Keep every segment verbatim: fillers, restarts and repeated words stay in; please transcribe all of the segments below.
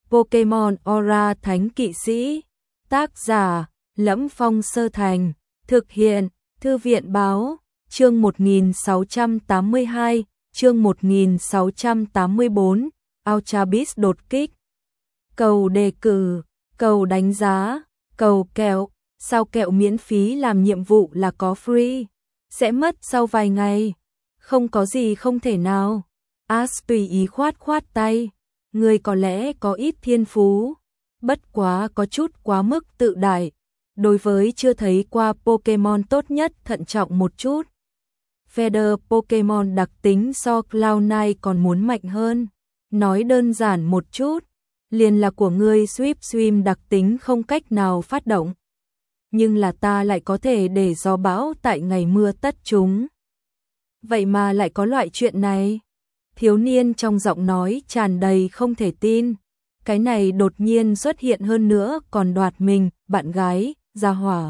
Pokemon Aura Thánh Kỵ Sĩ. Tác giả: Lẫm Phong Sơ Thành. Thực hiện: Thư viện Báo. Chương một nghìn sáu trăm tám mươi hai, chương một nghìn sáu trăm tám mươi bốn, Ultra Beast đột kích. Cầu đề cử, cầu đánh giá, cầu kẹo, sao kẹo miễn phí làm nhiệm vụ là có free, sẽ mất sau vài ngày. Không có gì không thể nào. Ash tùy ý khoát khoát tay, người có lẽ có ít thiên phú, bất quá có chút quá mức tự đại. Đối với chưa thấy qua Pokemon tốt nhất thận trọng một chút. Feather Pokemon đặc tính so Cloud Nine còn muốn mạnh hơn. Nói đơn giản một chút, liền là của ngươi Sweep Swim đặc tính không cách nào phát động. Nhưng là ta lại có thể để gió bão tại ngày mưa tất chúng. Vậy mà lại có loại chuyện này. Thiếu niên trong giọng nói tràn đầy không thể tin. Cái này đột nhiên xuất hiện hơn nữa còn đoạt mình, bạn gái, gia hỏa.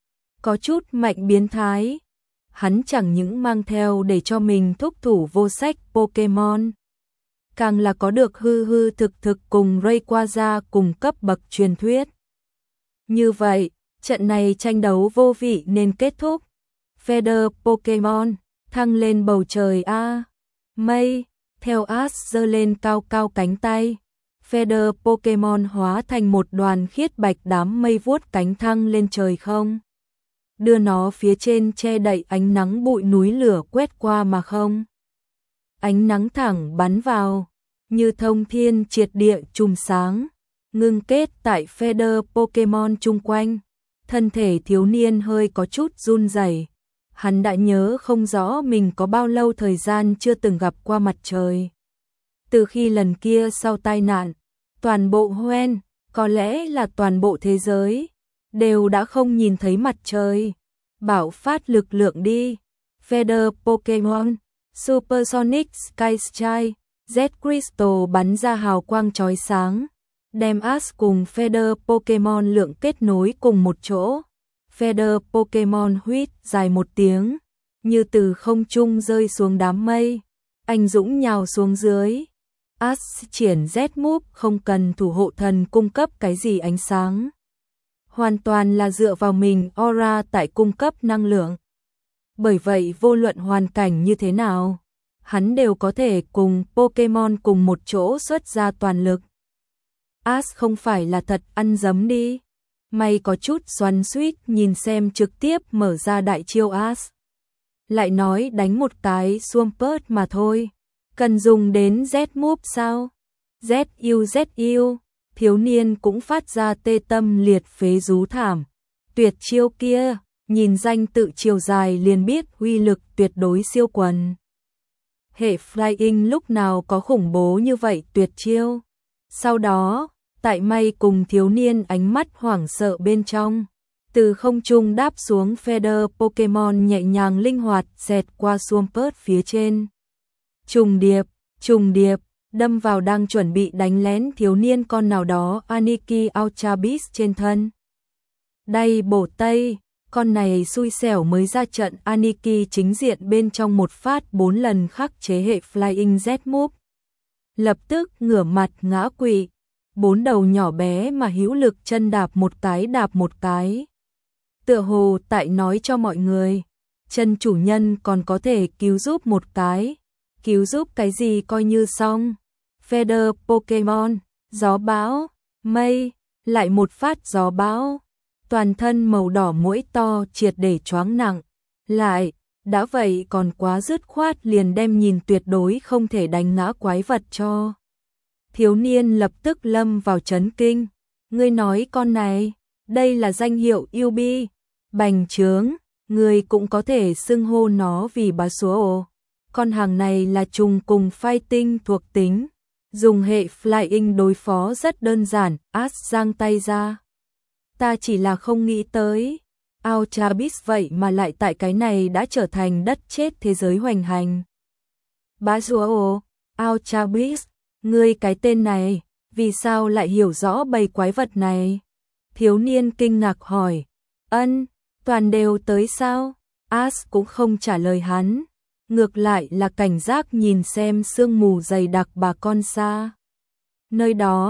Có chút mạnh biến thái. Hắn chẳng những mang theo để cho mình thúc thủ vô sách Pokemon, càng là có được hư hư thực thực cùng Rayquaza cùng cấp bậc truyền thuyết. Như vậy, trận này tranh đấu vô vị nên kết thúc. Feather Pokemon thăng lên bầu trời a. Mây, theo Ash giơ lên cao cao cánh tay. Feather Pokemon hóa thành một đoàn khiết bạch đám mây vuốt cánh thăng lên trời không. Đưa nó phía trên che đậy ánh nắng bụi núi lửa quét qua mà không. Ánh nắng thẳng bắn vào, như thông thiên triệt địa chùm sáng, ngưng kết tại Feather Pokemon chung quanh. Thân thể thiếu niên hơi có chút run rẩy. Hắn đã nhớ không rõ mình có bao lâu thời gian chưa từng gặp qua mặt trời. Từ khi lần kia sau tai nạn, toàn bộ Hoenn, có lẽ là toàn bộ thế giới, đều đã không nhìn thấy mặt trời. Bảo phát lực lượng đi. Feather Pokemon, Supersonic Sky Sky, Z Crystal bắn ra hào quang chói sáng, đem Ash cùng Feather Pokemon lượng kết nối cùng một chỗ. Feather Pokemon huýt dài một tiếng, như từ không trung rơi xuống đám mây, anh dũng nhào xuống dưới. Ash triển Z-Move không cần thủ hộ thần cung cấp cái gì ánh sáng. Hoàn toàn là dựa vào mình Aura tại cung cấp năng lượng. Bởi vậy vô luận hoàn cảnh như thế nào, hắn đều có thể cùng Pokemon cùng một chỗ xuất ra toàn lực. Ash không phải là thật ăn dấm đi. May có chút xoắn xuýt nhìn xem trực tiếp mở ra đại chiêu Ash. Lại nói đánh một cái Swampert mà thôi. Cần dùng đến Z-Move sao? Z-U Z-U. Thiếu niên cũng phát ra tê tâm liệt phế rú thảm. Tuyệt chiêu kia, nhìn danh tự chiều dài liền biết uy lực tuyệt đối siêu quần. Hệ Flying lúc nào có khủng bố như vậy tuyệt chiêu. Sau đó, tại May cùng thiếu niên ánh mắt hoảng sợ bên trong, từ không trung đáp xuống Feather Pokemon nhẹ nhàng linh hoạt xẹt qua Swampert phía trên. Trùng điệp, trùng điệp, đâm vào đang chuẩn bị đánh lén thiếu niên con nào đó Aniki Ultra Beast trên thân. Đây bổ tây, con này xui xẻo mới ra trận Aniki chính diện bên trong một phát bốn lần khắc chế hệ Flying Z-Move. Lập tức ngửa mặt ngã quỵ, bốn đầu nhỏ bé mà hữu lực chân đạp một cái đạp một cái. Tựa hồ tại nói cho mọi người, chân chủ nhân còn có thể cứu giúp một cái, cứu giúp cái gì coi như xong. Feather Pokemon, gió bão, mây, lại một phát gió bão, toàn thân màu đỏ mũi to triệt để choáng nặng, lại, đã vậy còn quá dứt khoát liền đem nhìn tuyệt đối không thể đánh ngã quái vật cho. Thiếu niên lập tức lâm vào chấn kinh, ngươi nói con này, đây là danh hiệu U B, bành trướng, ngươi cũng có thể xưng hô nó vì bá súa ồ. Con hàng này là trùng cùng fighting thuộc tính. Dùng hệ Flying đối phó rất đơn giản, Ash giang tay ra. Ta chỉ là không nghĩ tới, Ultra Beast vậy mà lại tại cái này đã trở thành đất chết thế giới hoành hành. Bá rùa ồ, Ultra Beast, ngươi cái tên này, vì sao lại hiểu rõ bầy quái vật này? Thiếu niên kinh ngạc hỏi, ân, toàn đều tới sao? Ash cũng không trả lời hắn. Ngược lại là cảnh giác nhìn xem sương mù dày đặc bà con xa. Nơi đó,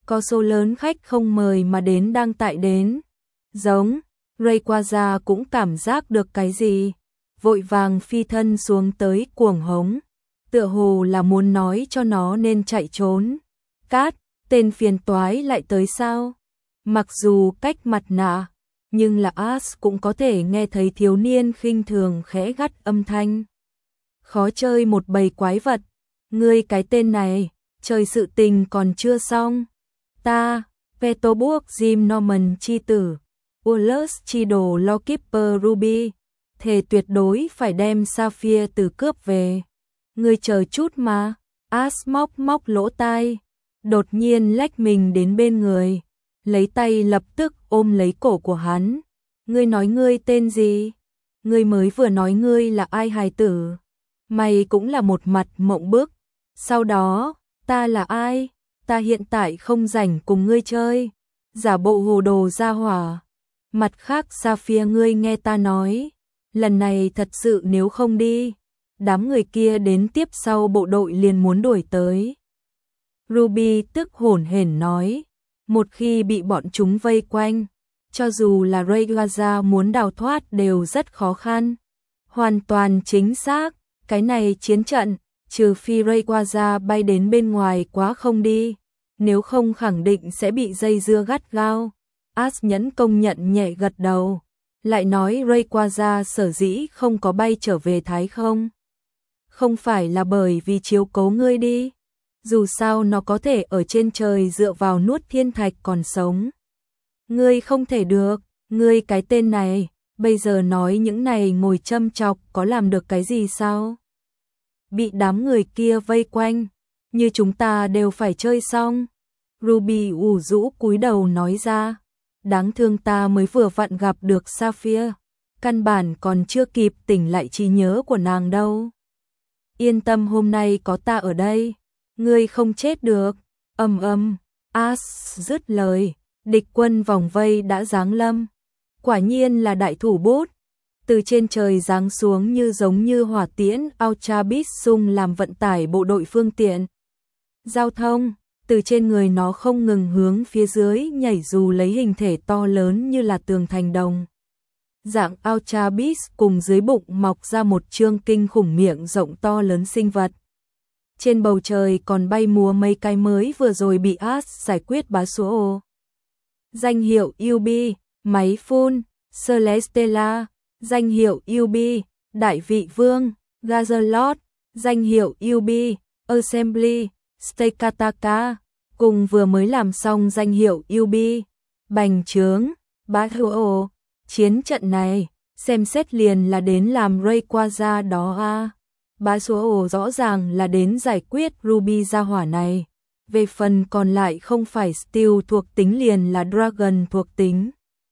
có số lớn khách không mời mà đến đang tại đến. Giống, Rayquaza cũng cảm giác được cái gì, vội vàng phi thân xuống tới cuồng hống, tựa hồ là muốn nói cho nó nên chạy trốn. Cát, tên phiền toái lại tới sao? Mặc dù cách mặt nạ, nhưng là Ash cũng có thể nghe thấy thiếu niên khinh thường khẽ gắt âm thanh. Khó chơi một bầy quái vật, ngươi cái tên này, chơi sự tình còn chưa xong. Ta, Peterburg Jim Norman chi tử, Ullus chi đồ Lawkeeper Ruby, thề tuyệt đối phải đem Sapphire từ cướp về. Ngươi chờ chút mà. Ash móc móc lỗ tai, đột nhiên lách mình đến bên người, lấy tay lập tức ôm lấy cổ của hắn. Ngươi nói ngươi tên gì? Ngươi mới vừa nói ngươi là ai hài tử? Mày cũng là một mặt mộng bức. Sau đó, ta là ai? Ta hiện tại không rảnh cùng ngươi chơi. Giả bộ hồ đồ ra hỏa. Mặt khác Sapphire, ngươi nghe ta nói, lần này thật sự nếu không đi, đám người kia đến tiếp sau bộ đội liền muốn đuổi tới. Ruby tức hổn hển nói, một khi bị bọn chúng vây quanh, cho dù là Rayquaza muốn đào thoát đều rất khó khăn. Hoàn toàn chính xác, cái này chiến trận, trừ phi Rayquaza bay đến bên ngoài quá không đi, nếu không khẳng định sẽ bị dây dưa gắt gao. Ash nhẫn công nhận nhẹ gật đầu, lại nói Rayquaza sở dĩ không có bay trở về Thái không? Không phải là bởi vì chiếu cố ngươi đi, dù sao nó có thể ở trên trời dựa vào nuốt thiên thạch còn sống. Ngươi không thể được, ngươi cái tên này, bây giờ nói những này ngồi châm chọc có làm được cái gì sao? Bị đám người kia vây quanh, như chúng ta đều phải chơi xong. Ruby ủ rũ cúi đầu nói ra, đáng thương ta mới vừa vặn gặp được Sapphire, căn bản còn chưa kịp tỉnh lại trí nhớ của nàng đâu. Yên tâm, hôm nay có ta ở đây, ngươi không chết được. Ầm ầm, Ash dứt lời, địch quân vòng vây đã giáng lâm. Quả nhiên là đại thủ bút, từ trên trời giáng xuống như giống như hỏa tiễn, Ultra Beast sung làm vận tải bộ đội phương tiện giao thông, từ trên người nó không ngừng hướng phía dưới nhảy dù lấy hình thể to lớn như là tường thành đồng. Dạng Ultra Beast cùng dưới bụng mọc ra một trương kinh khủng miệng rộng to lớn sinh vật. Trên bầu trời còn bay múa mấy cái mới vừa rồi bị Ash giải quyết bá số ô. Danh hiệu u bê, máy phun, Celestella, danh hiệu u bê, Đại vị vương, Gazalot, danh hiệu u bê, Assembly, Stakataka, cùng vừa mới làm xong danh hiệu u bê, bành trướng, Battle. Chiến trận này, xem xét liền là đến làm Rayquaza đó a. Bá số rõ ràng là đến giải quyết Ruby gia hỏa này. Về phần còn lại không phải Steel thuộc tính liền là Dragon thuộc tính,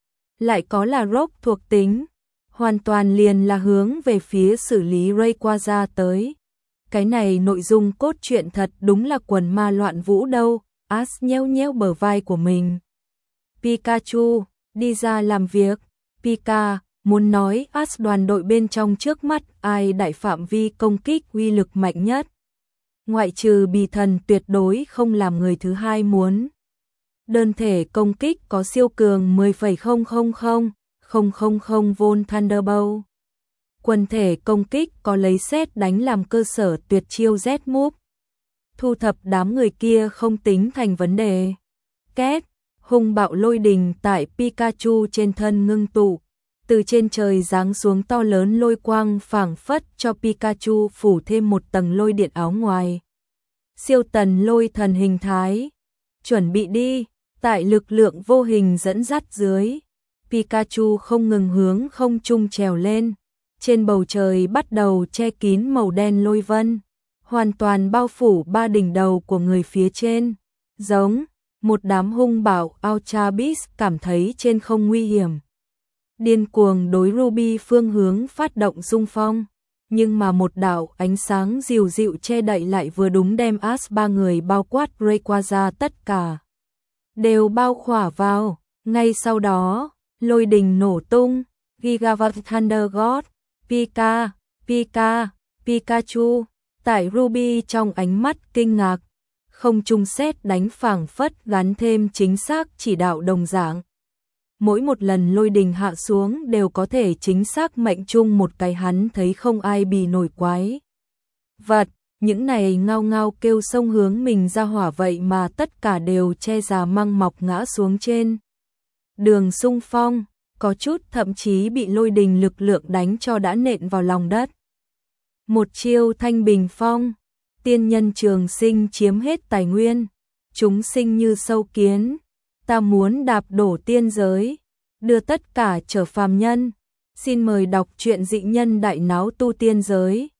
lại có là Rock thuộc tính, hoàn toàn liền là hướng về phía xử lý Rayquaza tới. Cái này nội dung cốt truyện thật đúng là quần ma loạn vũ đâu. Ash nheo nheo bờ vai của mình. Pikachu, đi ra làm việc. Pika, muốn nói Ash đoàn đội bên trong trước mắt ai đại phạm vi công kích uy lực mạnh nhất. Ngoại trừ Bì Thần tuyệt đối không làm người thứ hai muốn. Đơn thể công kích có siêu cường mười phẩy không không không không không không Volt Thunderbolt. Quần thể công kích có lấy sét đánh làm cơ sở tuyệt chiêu Z-Move. Thu thập đám người kia không tính thành vấn đề. Két, hung bạo lôi đình tại Pikachu trên thân ngưng tụ, từ trên trời giáng xuống to lớn lôi quang phảng phất cho Pikachu phủ thêm một tầng lôi điện áo ngoài. Siêu tần lôi thần hình thái, chuẩn bị đi, tại lực lượng vô hình dẫn dắt dưới, Pikachu không ngừng hướng không trung trèo lên, trên bầu trời bắt đầu che kín màu đen lôi vân, hoàn toàn bao phủ ba đỉnh đầu của người phía trên, giống một đám hung bạo. Ultra Beast cảm thấy trên không nguy hiểm, điên cuồng đối Ruby phương hướng phát động xung phong, nhưng mà một đạo ánh sáng dịu dịu che đậy lại vừa đúng đem Ash ba người bao quát Rayquaza tất cả đều bao khỏa vào. Ngay sau đó, lôi đình nổ tung, Gigawatt Thunder God, Pika, Pika, Pikachu, tại Ruby trong ánh mắt kinh ngạc, không trung sét đánh phảng phất gắn thêm chính xác chỉ đạo đồng dạng. Mỗi một lần lôi đình hạ xuống đều có thể chính xác mệnh chung một cái hắn thấy không ai bì nổi quái vật, những này ngao ngao kêu sông hướng mình ra hỏa vậy mà tất cả đều che già măng mọc ngã xuống trên đường xung phong, có chút thậm chí bị lôi đình lực lượng đánh cho đã nện vào lòng đất. Một chiêu thanh bình phong, tiên nhân trường sinh chiếm hết tài nguyên, chúng sinh như sâu kiến, ta muốn đạp đổ tiên giới, đưa tất cả trở phàm nhân. Xin mời đọc truyện Dị Nhân Đại Náo Tu Tiên Giới.